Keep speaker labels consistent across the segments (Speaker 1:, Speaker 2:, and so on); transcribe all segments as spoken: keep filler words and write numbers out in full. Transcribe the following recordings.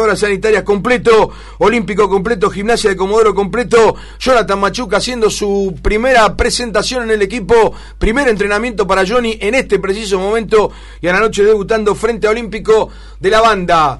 Speaker 1: obras sanitarias completo, Olímpico completo, Gimnasia de Comodoro completo, Jonathan Machuca haciendo su primera presentación en el equipo, primer entrenamiento para Johnny en este preciso momento y a la noche debutando frente a Olímpico de la banda.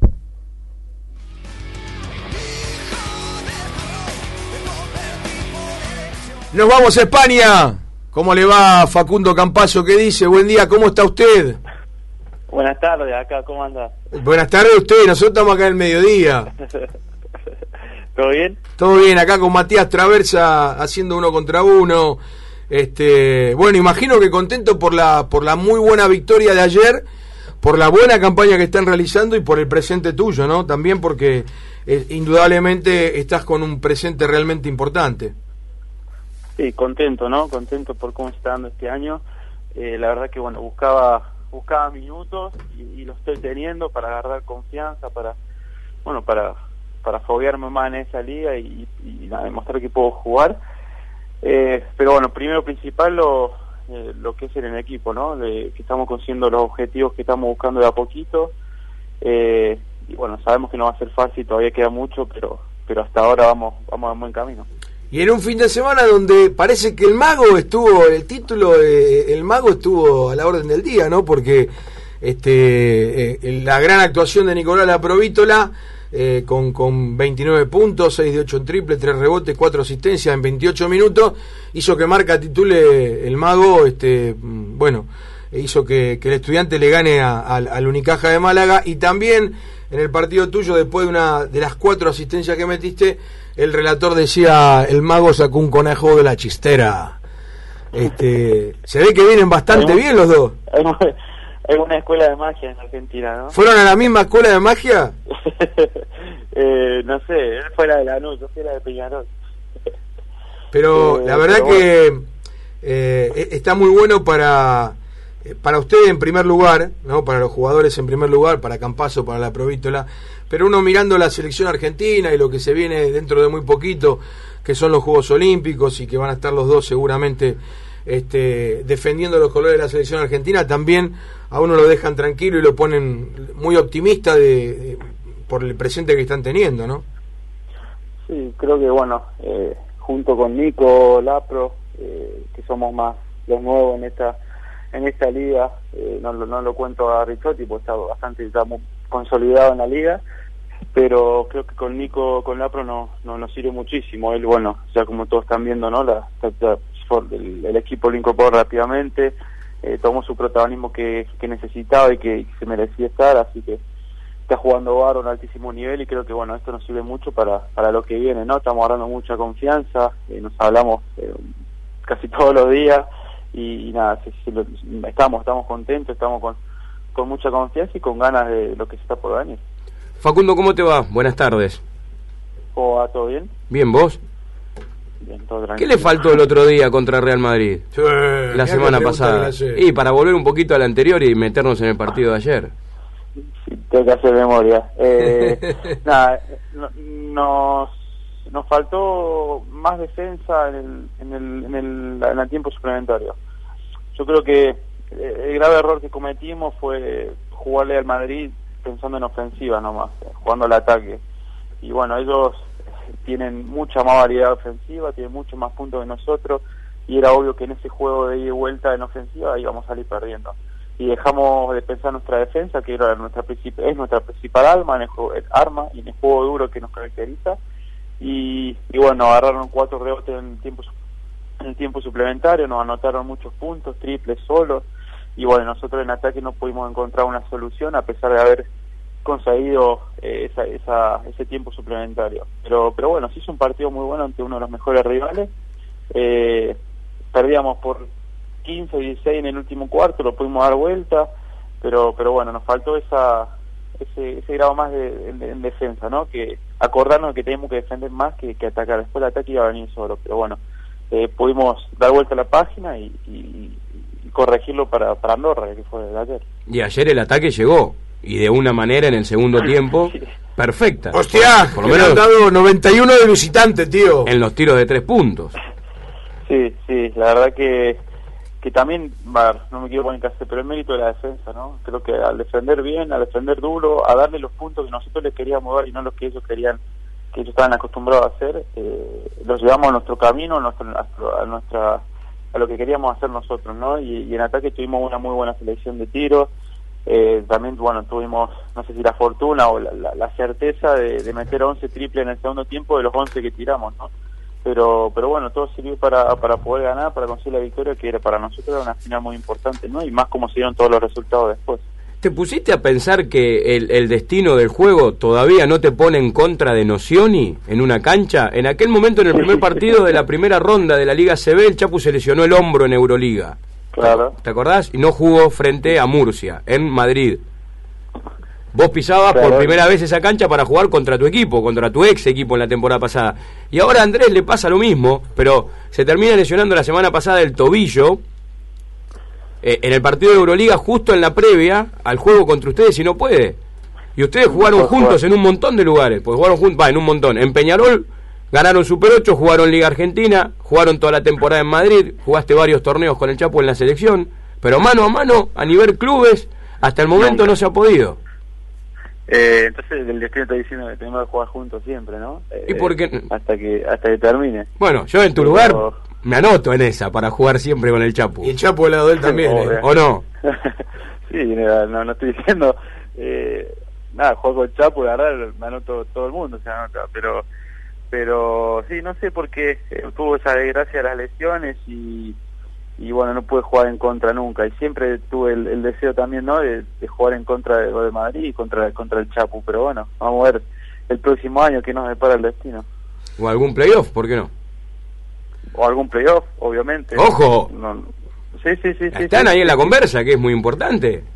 Speaker 1: Nos vamos a España. ¿Cómo le va Facundo Campazo? ¿Qué dice? Buen día, ¿cómo está usted?
Speaker 2: Buenas tardes, acá, ¿cómo anda?
Speaker 1: Buenas tardes a usted, nosotros estamos acá en el mediodía.
Speaker 2: ¿Todo bien?
Speaker 1: Todo bien, acá con Matías Traversa haciendo uno contra uno. Este, bueno, imagino que contento por la por la muy buena victoria de ayer, por la buena campaña que están realizando y por el presente tuyo, ¿no? También porque eh, indudablemente estás con un presente realmente importante.
Speaker 2: Sí, contento, ¿no? Contento por cómo se está dando este año. Eh, la verdad que, bueno, buscaba buscaba minutos y, y lo estoy teniendo para agarrar confianza, para, bueno, para para foguearme más en esa liga y, y, y nada, demostrar que puedo jugar. Eh, pero bueno, primero principal lo eh, lo que es en el equipo, ¿no? De, que estamos consiguiendo los objetivos que estamos buscando de a poquito. Eh, y bueno, sabemos que no va a ser fácil, todavía queda mucho, pero pero hasta ahora vamos vamos en buen camino.
Speaker 1: Y en un fin de semana donde parece que el mago estuvo, el título de el mago estuvo a la orden del día, ¿no? Porque este eh, la gran actuación de Nicolás Laprovítola eh, con, con veintinueve puntos, seis de ocho en triple, tres rebotes, cuatro asistencias en veintiocho minutos, hizo que Marca titule el mago, este bueno, hizo que, que el Estudiante le gane a, a, al Unicaja de Málaga. Y también en el partido tuyo, después de una de las cuatro asistencias que metiste, el relator decía, el mago sacó un conejo de la chistera. Este, se ve que vienen bastante
Speaker 2: hay
Speaker 1: bien los dos.
Speaker 2: Hay, hay una escuela de magia en Argentina, ¿no?
Speaker 1: ¿Fueron a la misma escuela de magia?
Speaker 2: eh, no sé, él fue la de Lanús, yo fui la de Peñarol.
Speaker 1: Pero
Speaker 2: eh,
Speaker 1: la verdad
Speaker 2: pero
Speaker 1: que bueno. eh, está muy bueno para... para usted en primer lugar, ¿no? Para los jugadores en primer lugar, para Campazo, para Laprovítola, pero uno mirando la selección argentina y lo que se viene dentro de muy poquito, que son los Juegos Olímpicos y que van a estar los dos seguramente este, defendiendo los colores de la selección argentina, también a uno lo dejan tranquilo y lo ponen muy optimista de, de por el presente que están teniendo, ¿no?
Speaker 2: Sí, creo que bueno, eh, junto con Nico, Lapro, eh, que somos más los nuevos en esta en esta liga, eh, no, no lo cuento a Ricciotti porque está bastante ya muy consolidado en la liga, pero creo que con Nico, con Lapro no, no nos sirve muchísimo. Él, bueno, ya como todos están viendo, ¿no? La, la, el, el equipo lo incorporó rápidamente, eh, tomó su protagonismo que, que necesitaba y que, que se merecía estar, así que está jugando bárbaro a un altísimo nivel y creo que bueno, esto nos sirve mucho para, para lo que viene, ¿no? Estamos agarrando mucha confianza, eh, nos hablamos eh, casi todos los días. Y, y nada, sí, sí, lo, estamos estamos contentos, estamos con, con mucha confianza y con ganas de lo que se está por venir.
Speaker 3: Facundo, ¿cómo te va? Buenas tardes.
Speaker 2: ¿Cómo va? ¿Todo bien?
Speaker 3: Bien, ¿vos?
Speaker 2: Bien, todo tranquilo.
Speaker 3: ¿Qué le faltó el otro día contra Real Madrid?
Speaker 1: Sí,
Speaker 3: la semana pasada. Y para volver un poquito al anterior y meternos en el partido de ayer.
Speaker 2: Sí, tengo que hacer memoria. Eh, nada, no, nos... Nos faltó más defensa en el, en el, en el, en el tiempo suplementario. Yo creo que el grave error que cometimos fue jugarle al Madrid pensando en ofensiva nomás, jugando al ataque. Y bueno, ellos tienen mucha más variedad ofensiva, tienen mucho más puntos que nosotros, y era obvio que en ese juego de ida y vuelta en ofensiva íbamos a salir perdiendo. Y dejamos de pensar nuestra defensa, que era nuestra princip- es nuestra principal arma en el juego, el arma y en el juego duro que nos caracteriza. Y, y bueno, agarraron cuatro rebotes en el tiempo en el tiempo suplementario, nos anotaron muchos puntos, triples, solos, y bueno, nosotros en ataque no pudimos encontrar una solución a pesar de haber conseguido eh, esa, esa, ese tiempo suplementario. Pero pero bueno, se hizo un partido muy bueno ante uno de los mejores rivales. Eh, perdíamos por quince, dieciséis en el último cuarto, lo pudimos dar vuelta, pero pero bueno, nos faltó esa ese, ese grado más de, de, en defensa, ¿no? Que acordarnos de que tenemos que defender más que, que atacar. Después el ataque iba a venir solo, pero bueno, eh, pudimos dar vuelta a la página y, y, y corregirlo para, para Andorra, que fue de ayer.
Speaker 3: Y ayer el ataque llegó, y de una manera en el segundo tiempo
Speaker 2: sí.
Speaker 3: perfecta.
Speaker 1: ¡Hostia!
Speaker 3: Por, por lo menos
Speaker 1: han dado noventa y uno de visitante, tío.
Speaker 3: En los tiros de tres puntos.
Speaker 2: Sí, sí, la verdad que que también, bueno, no me quiero poner en casa, pero el mérito de la defensa, ¿no? Creo que al defender bien, al defender duro, a darle los puntos que nosotros les queríamos dar y no los que ellos querían, que ellos estaban acostumbrados a hacer, eh, los llevamos a nuestro camino, a, nuestro, a nuestra a lo que queríamos hacer nosotros, ¿no? Y, y en ataque tuvimos una muy buena selección de tiros, eh, también, bueno, tuvimos, no sé si la fortuna o la, la, la certeza de, de meter once triples en el segundo tiempo de los once que tiramos, ¿no? Pero pero bueno, todo sirvió para para poder ganar, para conseguir la victoria, que era para nosotros era una final muy importante, ¿no? Y más como se dieron todos los resultados después.
Speaker 3: ¿Te pusiste a pensar que el, el destino del juego todavía no te pone en contra de Nocioni en una cancha? En aquel momento, en el primer partido de la primera ronda de la Liga C B, el Chapu se lesionó el hombro en Euroliga.
Speaker 2: Claro.
Speaker 3: ¿Te acordás? Y no jugó frente a Murcia, en Madrid. Vos pisabas claro. por primera vez esa cancha para jugar contra tu equipo, contra tu ex equipo en la temporada pasada. Y ahora a Andrés le pasa lo mismo, pero se termina lesionando la semana pasada el tobillo, eh, en el partido de Euroliga, justo en la previa al juego contra ustedes, y no puede. Y ustedes jugaron no juntos jugar. en un montón de lugares, pues jugaron juntos, va, en un montón. En Peñarol ganaron Super ocho, jugaron Liga Argentina, jugaron toda la temporada en Madrid, jugaste varios torneos con el Chapo en la selección, pero mano a mano, a nivel clubes, hasta el momento no, no se ha podido.
Speaker 2: Eh, entonces el destino está diciendo que tenemos que jugar juntos siempre, ¿no? Eh,
Speaker 3: ¿Y por qué?
Speaker 2: Hasta que hasta que termine.
Speaker 3: Bueno, yo en tu Pero... lugar me anoto en esa para jugar siempre con el Chapu.
Speaker 1: Y el Chapu al lado de él también,
Speaker 2: oh,
Speaker 1: ¿eh?
Speaker 3: ¿O no?
Speaker 2: Sí, no, no estoy diciendo eh, nada, juego con el Chapu, la verdad me anoto, todo el mundo se anota, pero pero sí, no sé por qué eh, tuvo esa desgracia de las lesiones y y bueno, no pude jugar en contra nunca, y siempre tuve el, el deseo también, ¿no?, de, de jugar en contra de, de Madrid y contra, contra el Chapu, pero bueno, vamos a ver el próximo año qué nos depara el destino.
Speaker 3: O algún playoff, ¿por qué no?
Speaker 2: O algún playoff, obviamente.
Speaker 3: ¡Ojo!
Speaker 2: No, sí, sí, sí.
Speaker 3: Están
Speaker 2: sí,
Speaker 3: ahí
Speaker 2: sí,
Speaker 3: en la
Speaker 2: sí.
Speaker 3: conversa, que es muy importante.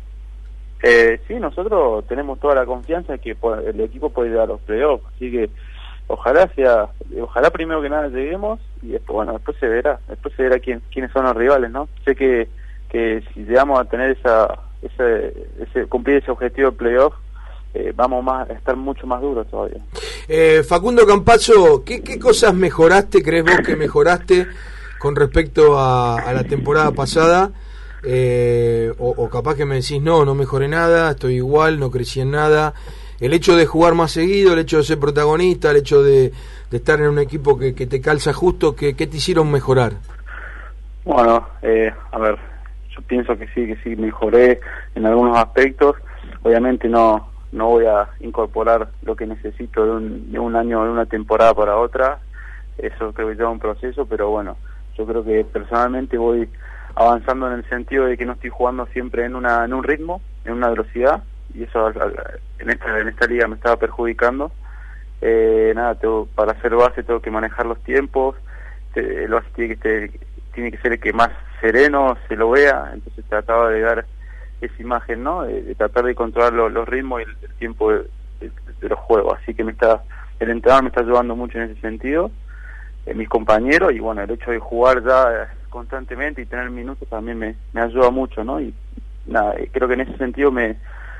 Speaker 2: Eh, sí, nosotros tenemos toda la confianza que el equipo puede llegar a los playoffs, así que ojalá sea, ojalá primero que nada lleguemos y después, bueno, después se verá, después se verá quién, quiénes son los rivales, ¿no? Sé que, que si llegamos a tener esa, ese, ese cumplir ese objetivo de playoff, eh, vamos más a estar mucho más duros todavía.
Speaker 1: Eh, Facundo Campazzo, ¿qué, ¿qué cosas mejoraste, crees vos que mejoraste con respecto a, a la temporada pasada? Eh, o, o capaz que me decís, no, no mejoré nada, estoy igual, no crecí en nada. El hecho de jugar más seguido, el hecho de ser protagonista, el hecho de, de estar en un equipo que, que te calza justo, ¿qué, qué te hicieron mejorar?
Speaker 2: Bueno, eh, a ver, yo pienso que sí, que sí mejoré en algunos aspectos. Obviamente no no voy a incorporar lo que necesito de un, de un año, de una temporada para otra. Eso creo que lleva un proceso, pero bueno, yo creo que personalmente voy avanzando en el sentido de que no estoy jugando siempre en una en un ritmo, en una velocidad, y eso en esta en esta liga me estaba perjudicando. Eh, nada, tengo, para hacer base tengo que manejar los tiempos, te, el base tiene que, te, tiene que ser el que más sereno se lo vea, entonces trataba de dar esa imagen, ¿no? De, de tratar de controlar lo, los ritmos y el, el tiempo de, de, de los juegos, así que me está el entrenador me está ayudando mucho en ese sentido, eh, mis compañeros, y bueno, el hecho de jugar ya constantemente y tener minutos también me, me ayuda mucho, ¿no? Y nada, creo que en ese sentido me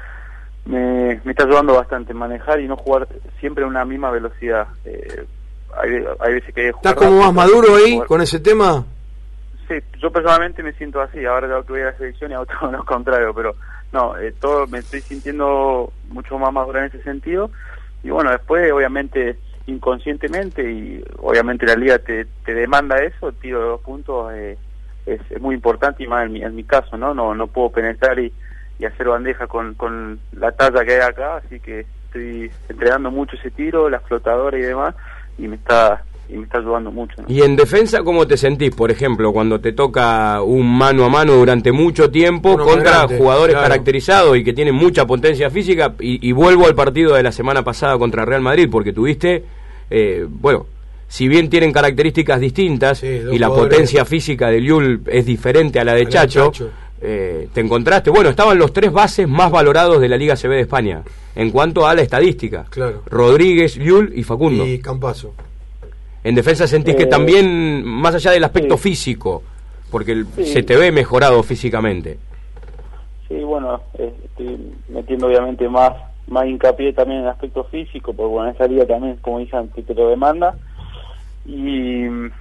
Speaker 2: me, me está ayudando bastante manejar y no jugar siempre a una misma velocidad. Eh, hay, hay veces que hay que jugar.
Speaker 1: ¿Estás como
Speaker 2: rápido,
Speaker 1: más maduro ahí
Speaker 2: jugar.
Speaker 1: con ese tema?
Speaker 2: Sí, yo personalmente me siento así, ahora ya que voy a la selección y a otro lo contrario, pero no, eh, todo me estoy sintiendo mucho más maduro en ese sentido, y bueno, después obviamente inconscientemente, y obviamente la liga te, te demanda eso, el tiro de dos puntos eh, es, es muy importante, y más en mi, en mi caso, ¿no? No no puedo penetrar y, y hacer bandeja con, con la talla que hay acá, así que estoy entrenando mucho ese tiro, las flotadoras y demás, y me está y me está ayudando mucho, ¿no?
Speaker 3: Y en defensa, ¿cómo te sentís, por ejemplo, cuando te toca un mano a mano durante mucho tiempo Uno contra grande, jugadores claro. caracterizados y que tienen mucha potencia física? Y, y vuelvo al partido de la semana pasada contra Real Madrid, porque tuviste, eh, bueno, si bien tienen características distintas, sí, y la potencia física de Llull es diferente a la de a Chacho, Chacho. Eh, te encontraste, bueno, estaban los tres bases más valorados de la Liga C B de España, en cuanto a la estadística.
Speaker 1: Claro.
Speaker 3: Rodríguez, Llull y Facundo.
Speaker 1: Y Campazzo.
Speaker 3: En defensa sentís eh, que también, más allá del aspecto sí. físico, porque el, sí. se te ve mejorado físicamente.
Speaker 2: Sí, bueno, eh, estoy metiendo obviamente más más hincapié también en el aspecto físico, porque bueno, esa liga también, como dije antes, te lo demanda. Y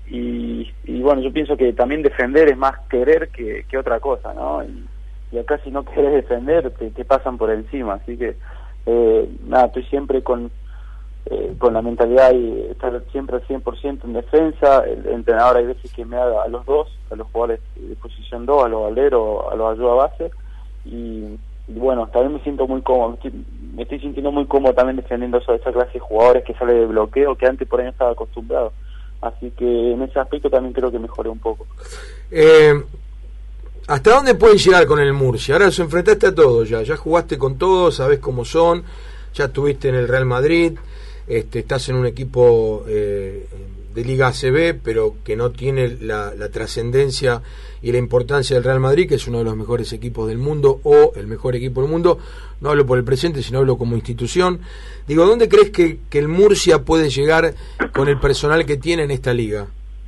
Speaker 2: y, y bueno, yo pienso que también defender es más querer que, que otra cosa, ¿no? Y, y acá si no querés defender te, te pasan por encima, así que eh, nada, estoy siempre con eh, con la mentalidad y estar siempre al cien por ciento en defensa. El entrenador hay veces que me da a los dos, a los jugadores de posición dos, a los aleros, a los ayuda base, y, y bueno, también me siento muy cómodo, me estoy, me estoy sintiendo muy cómodo también defendiendo eso, esa clase de jugadores que sale de bloqueo, que antes por ahí no estaba acostumbrado, así que en ese aspecto también creo que mejoré un poco.
Speaker 1: eh... ¿Hasta dónde pueden llegar con el Murcia? Ahora los enfrentaste a todos ya, ya jugaste con todos, sabés cómo son, ya estuviste en el Real Madrid, este, estás en un equipo eh, de Liga A C B, pero que no tiene la, la trascendencia y la importancia del Real Madrid, que es uno de los mejores equipos del mundo, o el mejor equipo del mundo. No hablo por el presente, sino hablo como institución. Digo, ¿dónde crees que, que el Murcia puede llegar con el personal que tiene en esta liga?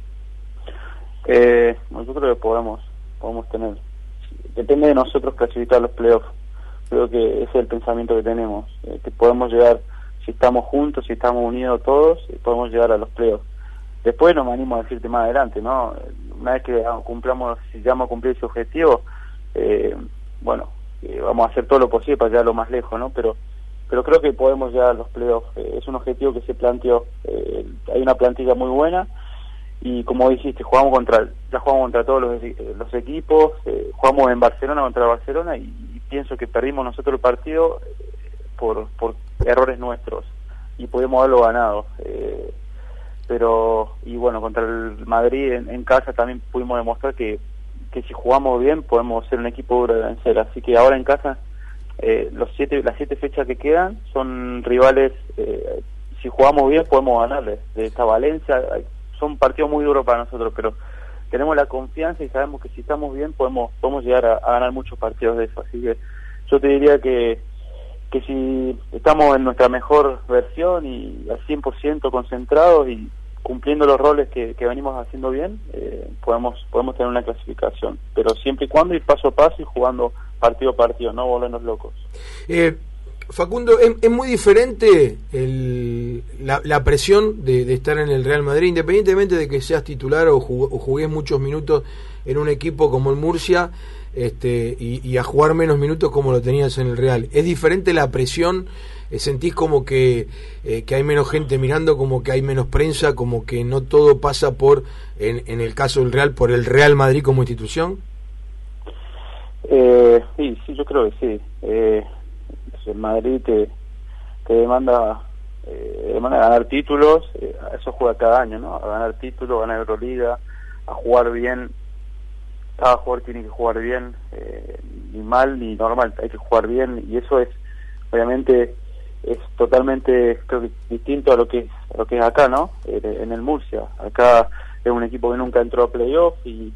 Speaker 2: Eh, nosotros podemos podemos tener, depende de nosotros clasificar los playoffs. Creo que ese es el pensamiento que tenemos, eh, que podemos llegar, si estamos juntos, si estamos unidos todos, eh, podemos llegar a los playoffs. Después no me animo a decirte más adelante, ¿no? Una vez que cumplamos, si llegamos a cumplir ese objetivo, eh, bueno, eh, vamos a hacer todo lo posible para llegar lo más lejos, ¿no? Pero pero creo que podemos llegar a los playoffs. Eh, es un objetivo que se planteó. Eh, hay una plantilla muy buena, y como dijiste, jugamos contra, ya jugamos contra todos los, los equipos, eh, jugamos en Barcelona contra Barcelona, y, y pienso que perdimos nosotros el partido eh, por, por errores nuestros, y podemos haberlo ganado. Eh, pero, y bueno, contra el Madrid en, en casa también pudimos demostrar que, que si jugamos bien podemos ser un equipo duro de vencer, así que ahora en casa, eh, los siete, las siete fechas que quedan son rivales, eh, si jugamos bien podemos ganarles. De esta Valencia, son partidos muy duros para nosotros, pero tenemos la confianza y sabemos que si estamos bien podemos podemos llegar a, a ganar muchos partidos de eso. Así que yo te diría que que si estamos en nuestra mejor versión y al cien por ciento concentrados y cumpliendo los roles que, que venimos haciendo bien, eh, podemos podemos tener una clasificación, pero siempre y cuando ir paso a paso y jugando partido a partido, no volvernos locos.
Speaker 1: Eh, Facundo, es, es muy diferente el, la, la presión de, de estar en el Real Madrid, independientemente de que seas titular o, jug, o jugues muchos minutos en un equipo como el Murcia, este, y, y a jugar menos minutos como lo tenías en el Real. ¿Es diferente la presión? ¿Sentís como que, eh, que hay menos gente mirando, como que hay menos prensa, como que no todo pasa por, en, en el caso del Real, por el Real Madrid como institución?
Speaker 2: Eh, sí, sí, yo creo que sí. Eh, el Madrid te, te demanda eh, demanda ganar títulos, eh, a eso juega cada año, ¿no? A ganar títulos, a ganar Euroliga, a jugar bien. Cada jugador tiene que jugar bien, eh, ni mal ni normal, hay que jugar bien, y eso es, obviamente, es totalmente, creo que distinto a lo que es, a lo que es acá, ¿no? Eh, en el Murcia. Acá es un equipo que nunca entró a playoff, y,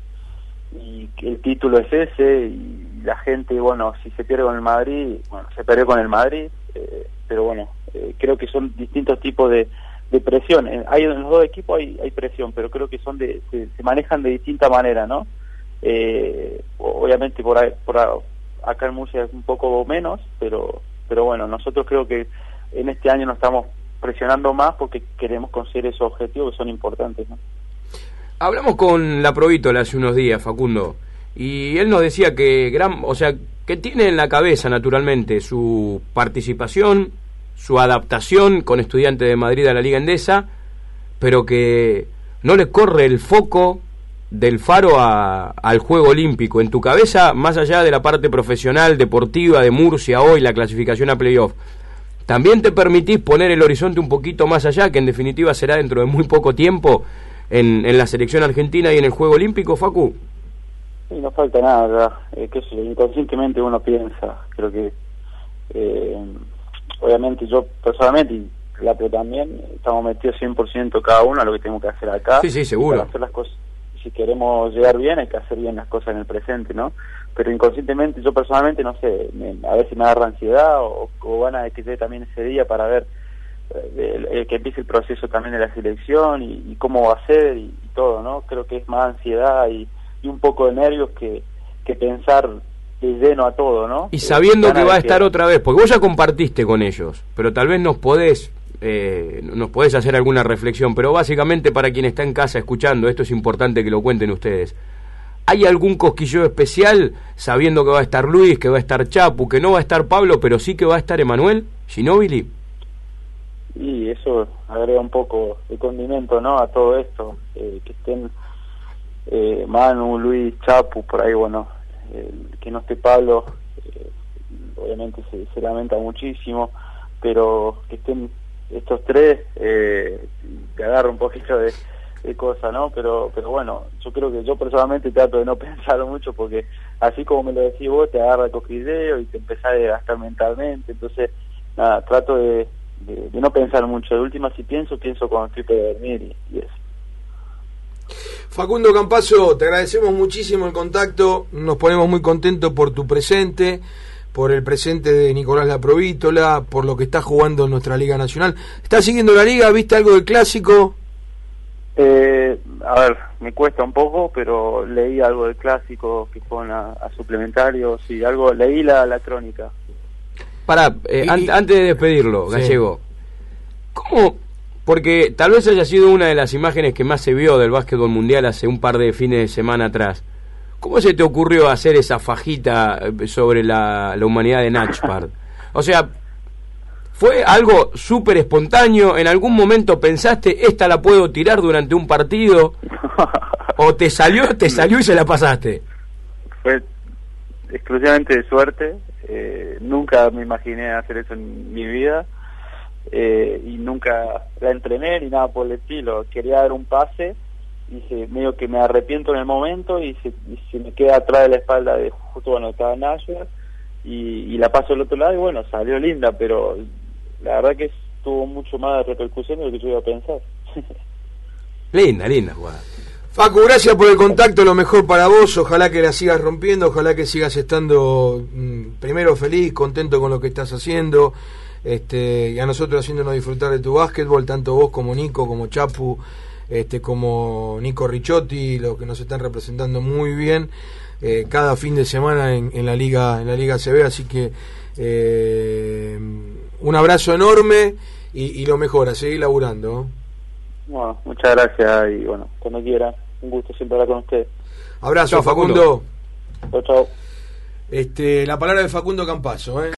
Speaker 2: y el título es ese, y la gente, bueno, si se pierde con el Madrid, bueno, se perdió con el Madrid, eh, pero bueno, eh, creo que son distintos tipos de, de presión. Eh, hay en los dos equipos hay, hay presión, pero creo que son de, se, se manejan de distinta manera, ¿no? Eh, obviamente por, ahí, por ahí, acá en Murcia es un poco menos, pero pero bueno, nosotros creo que en este año nos estamos presionando más porque queremos conseguir esos objetivos que son importantes, ¿no?
Speaker 3: Hablamos con la Provítola hace unos días, Facundo, y él nos decía que gran, o sea, que tiene en la cabeza naturalmente su participación, su adaptación con Estudiantes de Madrid a la Liga Endesa, pero que no le corre el foco del Faro a, al juego olímpico. En tu cabeza, más allá de la parte profesional, deportiva de Murcia hoy, la clasificación a playoff, ¿también te permitís poner el horizonte un poquito más allá, que en definitiva será dentro de muy poco tiempo, en, en la selección argentina y en el juego olímpico, Facu?
Speaker 2: Sí, no falta nada, ¿verdad? Eh, que eso, inconscientemente uno piensa, creo que eh, obviamente yo personalmente y Clapio también estamos metidos cien por ciento cada uno a lo que tenemos que hacer acá.
Speaker 3: Sí, sí, seguro.
Speaker 2: Para hacer las cosas, si queremos llegar bien hay que hacer bien las cosas en el presente, ¿no? Pero inconscientemente yo personalmente, no sé, me, a veces me agarra ansiedad o, o ganas de que llegue también ese día para ver eh, el, el que empiece el proceso también de la selección y, y cómo va a ser y, y todo, ¿no? Creo que es más ansiedad y, y un poco de nervios que, que pensar de lleno a todo, ¿no?
Speaker 3: Y sabiendo
Speaker 2: eh,
Speaker 3: que va a estar
Speaker 2: que...
Speaker 3: otra vez, porque vos ya compartiste con ellos, pero tal vez nos podés eh, nos podés hacer alguna reflexión, pero básicamente para quien está en casa escuchando, esto es importante que lo cuenten ustedes. ¿Hay algún cosquilleo especial sabiendo que va a estar Luis, que va a estar Chapu, que no va a estar Pablo, pero sí que va a estar Emanuel Ginóbili?
Speaker 2: Y eso agrega un poco de condimento, ¿no?, a todo esto, eh, que estén eh, Manu, Luis, Chapu, por ahí, bueno, eh, que no esté Pablo, eh, obviamente se, se lamenta muchísimo, pero que estén estos tres, eh, te agarra un poquito de, de cosa, ¿no? Pero pero bueno, yo creo que yo personalmente trato de no pensar mucho, porque así como me lo decís vos, te agarra el cosquilleo y te empezás a desgastar mentalmente, entonces, nada, trato de De, de no pensar mucho. De última, si pienso, pienso cuando estoy para dormir y, y eso.
Speaker 1: Facundo Campazzo, te agradecemos muchísimo el contacto, nos ponemos muy contentos por tu presente, por el presente de Nicolás Laprovítola, por lo que está jugando en nuestra Liga Nacional. ¿Estás siguiendo la Liga? ¿Viste algo del Clásico?
Speaker 2: Eh, a ver, me cuesta un poco, pero leí algo del Clásico que fueron a, a suplementarios y algo, leí la, la crónica.
Speaker 3: Pará, eh,
Speaker 1: y,
Speaker 3: an-
Speaker 1: y...
Speaker 3: antes de despedirlo,
Speaker 1: sí.
Speaker 3: Gallego, ¿cómo? Porque tal vez haya sido una de las imágenes que más se vio del básquetbol mundial hace un par de fines de semana atrás. ¿Cómo se te ocurrió hacer esa fajita sobre la, la humanidad de Natchpard? O sea, ¿fue algo súper espontáneo? ¿En algún momento pensaste, esta la puedo tirar durante un partido? ¿O te salió, te salió y se la pasaste?
Speaker 2: Fue exclusivamente de suerte. Eh, nunca me imaginé hacer eso en mi vida, eh, y nunca la entrené ni nada por el estilo. Quería dar un pase y se, medio que me arrepiento en el momento y se, y se me queda atrás de la espalda de justo cuando estaba Nashville y, y la paso al otro lado y bueno, salió linda, pero la verdad que tuvo mucho más de repercusión de lo que yo iba a pensar.
Speaker 3: Linda, linda jugada.
Speaker 1: Facu, gracias por el contacto, lo mejor para vos, ojalá que la sigas rompiendo, ojalá que sigas estando mmm, primero feliz, contento con lo que estás haciendo, este, y a nosotros haciéndonos disfrutar de tu básquetbol, tanto vos como Nico, como Chapu, este, como Nico Ricciotti, los que nos están representando muy bien eh, cada fin de semana en, en la liga, en la Liga C B, así que eh, un abrazo enorme y, y lo mejor, a seguir laburando, ¿no?
Speaker 2: Bueno, muchas gracias y bueno, cuando quieran, un gusto siempre hablar con ustedes.
Speaker 1: Abrazo,
Speaker 3: Chao,
Speaker 1: Facundo.
Speaker 2: Chao, chao.
Speaker 1: Este, la palabra de Facundo Campazzo, ¿eh?